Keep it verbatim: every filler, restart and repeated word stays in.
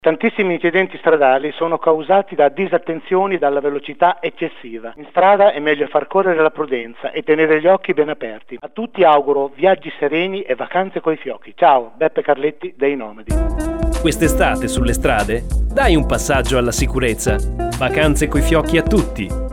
Tantissimi incidenti stradali sono causati da disattenzioni e dalla velocità eccessiva. In strada è meglio far correre la prudenza e tenere gli occhi ben aperti. A tutti auguro viaggi sereni e vacanze coi fiocchi. Ciao, Beppe Carletti dei Nomadi. Quest'estate sulle strade dai un passaggio alla sicurezza. Vacanze coi fiocchi a tutti.